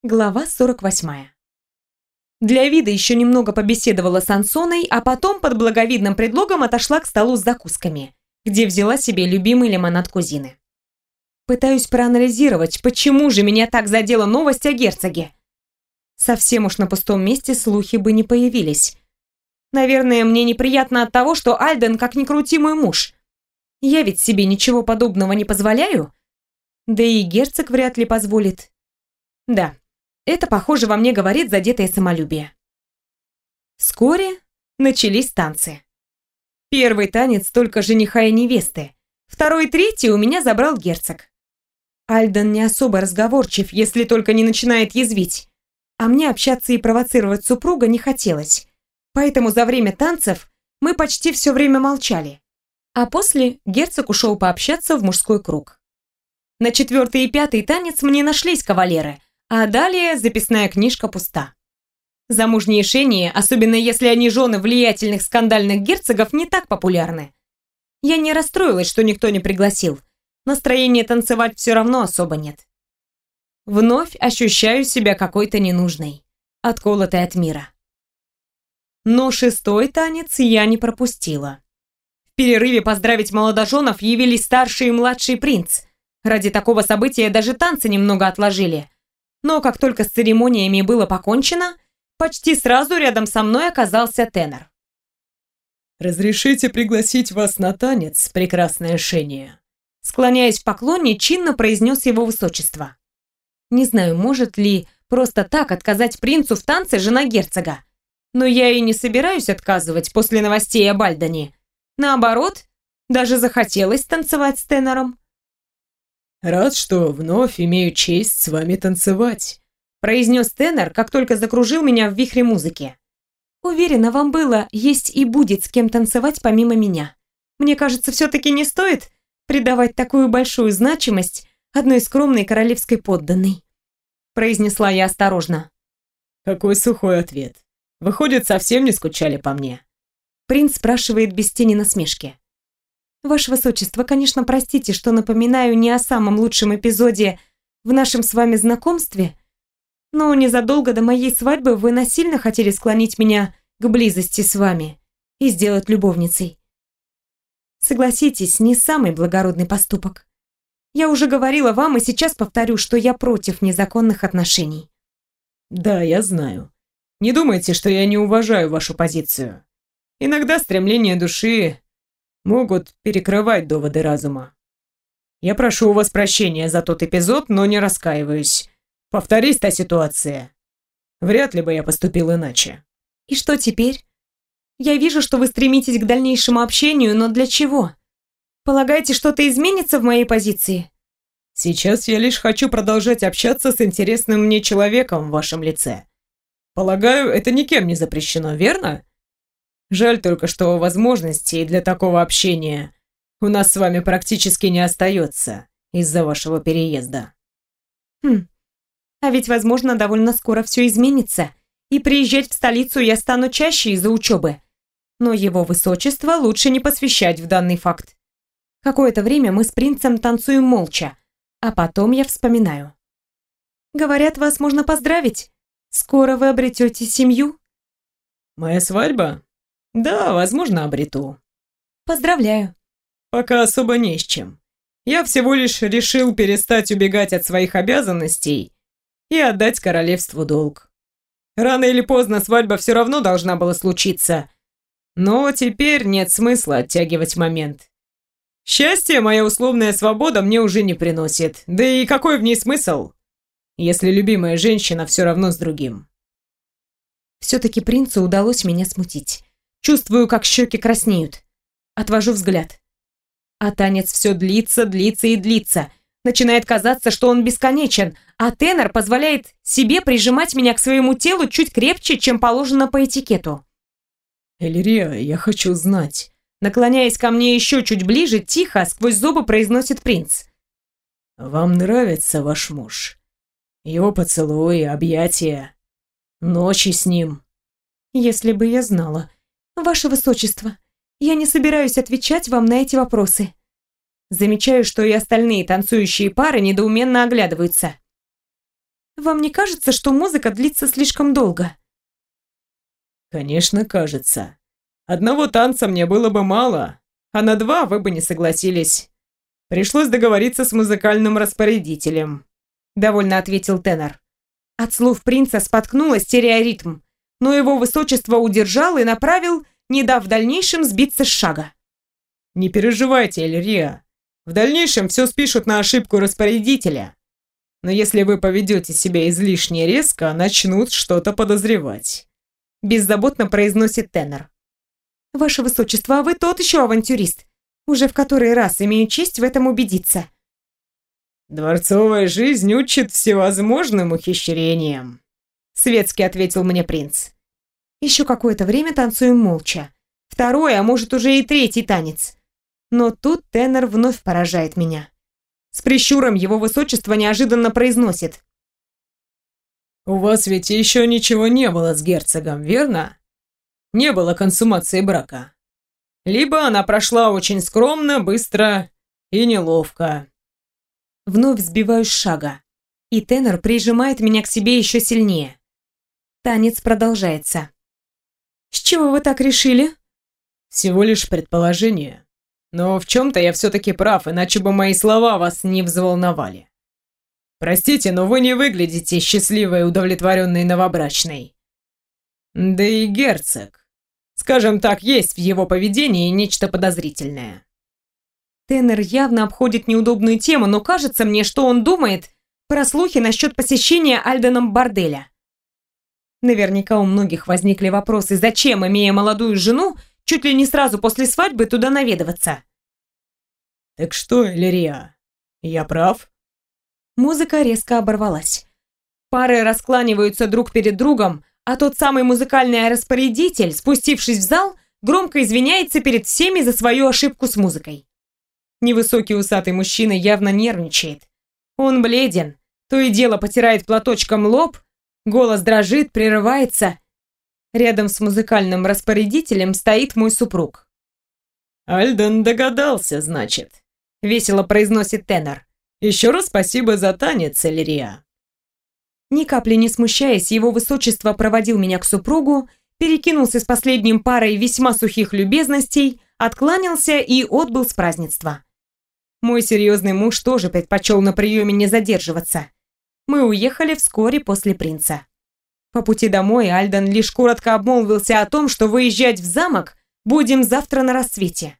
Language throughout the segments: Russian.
Глава 48. Для вида еще немного побеседовала с Ансоной, а потом под благовидным предлогом отошла к столу с закусками, где взяла себе любимый лимонад кузины. Пытаюсь проанализировать, почему же меня так задела новость о герцоге. Совсем уж на пустом месте слухи бы не появились. Наверное, мне неприятно от того, что Альден как ни крути мой муж. Я ведь себе ничего подобного не позволяю. Да и герцог вряд ли позволит. Да. Это, похоже, во мне говорит задетое самолюбие. Вскоре начались танцы. Первый танец только жениха и невесты. Второй и третий у меня забрал герцог. Альден не особо разговорчив, если только не начинает язвить. А мне общаться и провоцировать супруга не хотелось. Поэтому за время танцев мы почти все время молчали. А после герцог ушел пообщаться в мужской круг. На четвертый и пятый танец мне нашлись кавалеры, а далее записная книжка пуста. Замужние шении, особенно если они жены влиятельных скандальных герцогов, не так популярны. Я не расстроилась, что никто не пригласил. Настроения танцевать все равно особо нет. Вновь ощущаю себя какой-то ненужной, отколотой от мира. Но шестой танец я не пропустила. В перерыве поздравить молодоженов явились старший и младший принц. Ради такого события даже танцы немного отложили. Но как только с церемониями было покончено, почти сразу рядом со мной оказался тенор. «Разрешите пригласить вас на танец, прекрасное шение?» Склоняясь в поклоне, чинно произнес его высочество. Не знаю, может ли просто так отказать принцу в танце жена герцога. Но я и не собираюсь отказывать после новостей об Альдене. Наоборот, даже захотелось танцевать с тенором. «Рад, что вновь имею честь с вами танцевать», произнес тенор, как только закружил меня в вихре музыки. Уверена, вам было, есть и будет с кем танцевать помимо меня. Мне кажется, все-таки не стоит придавать такую большую значимость одной скромной королевской подданной, произнесла я осторожно. «Какой сухой ответ. Выходит, совсем не скучали по мне?» Принц спрашивает без тени насмешки. Ваше Высочество, конечно, простите, что напоминаю не о самом лучшем эпизоде в нашем с вами знакомстве, но незадолго до моей свадьбы вы насильно хотели склонить меня к близости с вами и сделать любовницей. Согласитесь, не самый благородный поступок. Я уже говорила вам и сейчас повторю, что я против незаконных отношений. «Да, я знаю. Не думайте, что я не уважаю вашу позицию. Иногда стремления души могут перекрывать доводы разума. Я прошу у вас прощения за тот эпизод, но не раскаиваюсь. Повторись та ситуация. Вряд ли бы я поступил иначе». И что теперь? Я вижу, что вы стремитесь к дальнейшему общению, но для чего? Полагаете, что-то изменится в моей позиции? Сейчас я лишь хочу продолжать общаться с интересным мне человеком в вашем лице. Полагаю, это никем не запрещено, верно? Жаль только, что возможностей для такого общения у нас с вами практически не остается из-за вашего переезда. А ведь, возможно, довольно скоро все изменится, и приезжать в столицу я стану чаще из-за учебы. Но его высочество лучше не посвящать в данный факт. Какое-то время мы с принцем танцуем молча, а потом я вспоминаю. Говорят, вас можно поздравить. Скоро вы обретете семью. Моя свадьба? Да, возможно, обрету. Поздравляю. Пока особо не с чем. Я всего лишь решил перестать убегать от своих обязанностей и отдать королевству долг. Рано или поздно свадьба все равно должна была случиться, но теперь нет смысла оттягивать момент. Счастье, моя условная свобода мне уже не приносит, да и какой в ней смысл, если любимая женщина все равно с другим? Все-таки принцу удалось меня смутить. Чувствую, как щеки краснеют. Отвожу взгляд. А танец все длится, длится и длится. Начинает казаться, что он бесконечен, а тенор позволяет себе прижимать меня к своему телу чуть крепче, чем положено по этикету. «Эльрия, я хочу знать». Наклоняясь ко мне еще чуть ближе, тихо, сквозь зубы произносит принц. «Вам нравится ваш муж? Его поцелуи, объятия, ночи с ним?» «Если бы я знала. Ваше Высочество, я не собираюсь отвечать вам на эти вопросы». Замечаю, что и остальные танцующие пары недоуменно оглядываются. Вам не кажется, что музыка длится слишком долго? Конечно, кажется. Одного танца мне было бы мало, а на 2 вы бы не согласились. Пришлось договориться с музыкальным распорядителем. Довольно ответил тенор. От слов принца споткнулась, теряя ритм, но его высочество удержал и направил, не дав в дальнейшем сбиться с шага. Не переживайте, Эльрия. В дальнейшем все спишут на ошибку распорядителя. Но если вы поведете себя излишне резко, начнут что-то подозревать. Беззаботно произносит тенор. Ваше высочество, а вы тот еще авантюрист. Уже в который раз имею честь в этом убедиться. Дворцовая жизнь учит всевозможным ухищрениям, светски ответил мне принц. Еще какое-то время танцуем молча. Второй, а может уже и третий танец. Но тут тенор вновь поражает меня. С прищуром его высочество неожиданно произносит. У вас ведь еще ничего не было с герцогом, верно? Не было консумации брака. Либо она прошла очень скромно, быстро и неловко. Вновь сбиваюсь с шага, и тенор прижимает меня к себе еще сильнее. Танец продолжается. С чего вы так решили? Всего лишь предположение. Но в чем-то я все-таки прав, иначе бы мои слова вас не взволновали. Простите, но вы не выглядите счастливой и удовлетворенной новобрачной. Да и герцог. Скажем так, есть в его поведении нечто подозрительное. Тенор явно обходит неудобную тему, но кажется мне, что он думает про слухи насчет посещения Альденом борделя. Наверняка у многих возникли вопросы, зачем, имея молодую жену, чуть ли не сразу после свадьбы туда наведываться. Так что, Эльрия, я прав? Музыка резко оборвалась. Пары раскланиваются друг перед другом, а тот самый музыкальный распорядитель, спустившись в зал, громко извиняется перед всеми за свою ошибку с музыкой. Невысокий усатый мужчина явно нервничает. Он бледен, то и дело потирает платочком лоб, голос дрожит, прерывается. Рядом с музыкальным распорядителем стоит мой супруг. «Альден догадался, значит», — весело произносит тенор. «Еще раз спасибо за танец, Эльрия». Ни капли не смущаясь, его высочество проводил меня к супругу, перекинулся с последним парой весьма сухих любезностей, откланялся и отбыл с празднества. Мой серьезный муж тоже предпочел на приеме не задерживаться. Мы уехали вскоре после принца. По пути домой Альден лишь коротко обмолвился о том, что выезжать в замок будем завтра на рассвете.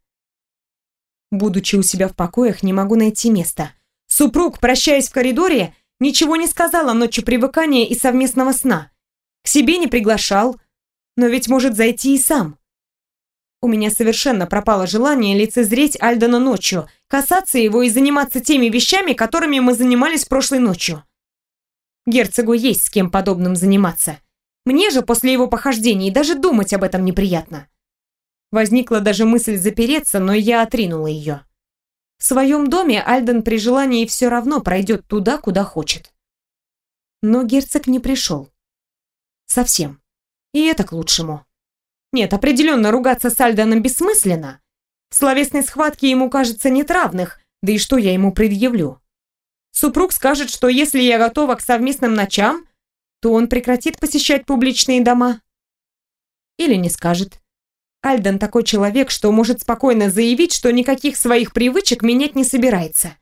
Будучи у себя в покоях, не могу найти места. Супруг, прощаясь в коридоре, ничего не сказал о ночи привыкания и совместного сна. К себе не приглашал, но ведь может зайти и сам. У меня совершенно пропало желание лицезреть Альдена ночью, касаться его и заниматься теми вещами, которыми мы занимались прошлой ночью. Герцогу есть с кем подобным заниматься. Мне же после его похождений даже думать об этом неприятно. Возникла даже мысль запереться, но я отринула ее. В своем доме Альден при желании все равно пройдет туда, куда хочет. Но герцог не пришел. Совсем. И это к лучшему. Нет, определенно ругаться с Альденом бессмысленно. В словесной схватке ему, кажется, нет равных, да и что я ему предъявлю? Супруг скажет, что если я готова к совместным ночам, то он прекратит посещать публичные дома. Или не скажет. Альден такой человек, что может спокойно заявить, что никаких своих привычек менять не собирается.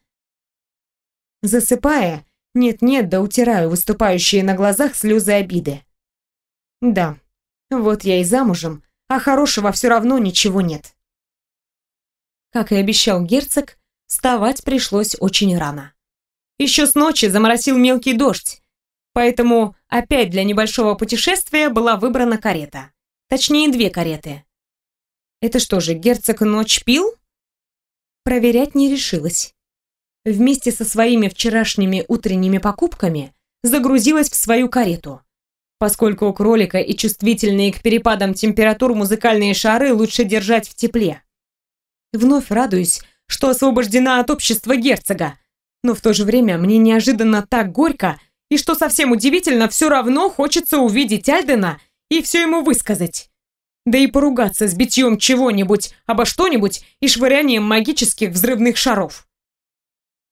Засыпая, нет-нет, да утираю выступающие на глазах слезы обиды. Да, вот я и замужем, а хорошего все равно ничего нет. Как и обещал герцог, вставать пришлось очень рано. Еще с ночи заморосил мелкий дождь, поэтому опять для небольшого путешествия была выбрана карета. Точнее, 2 кареты. Это что же, герцог ночь пил? Проверять не решилась. Вместе со своими вчерашними утренними покупками загрузилась в свою карету, поскольку у кролика и чувствительные к перепадам температур музыкальные шары лучше держать в тепле. Вновь радуюсь, что освобождена от общества герцога, но в то же время мне неожиданно так горько, и что совсем удивительно, все равно хочется увидеть Альдена и все ему высказать. Да и поругаться с битьем чего-нибудь обо что-нибудь и швырянием магических взрывных шаров.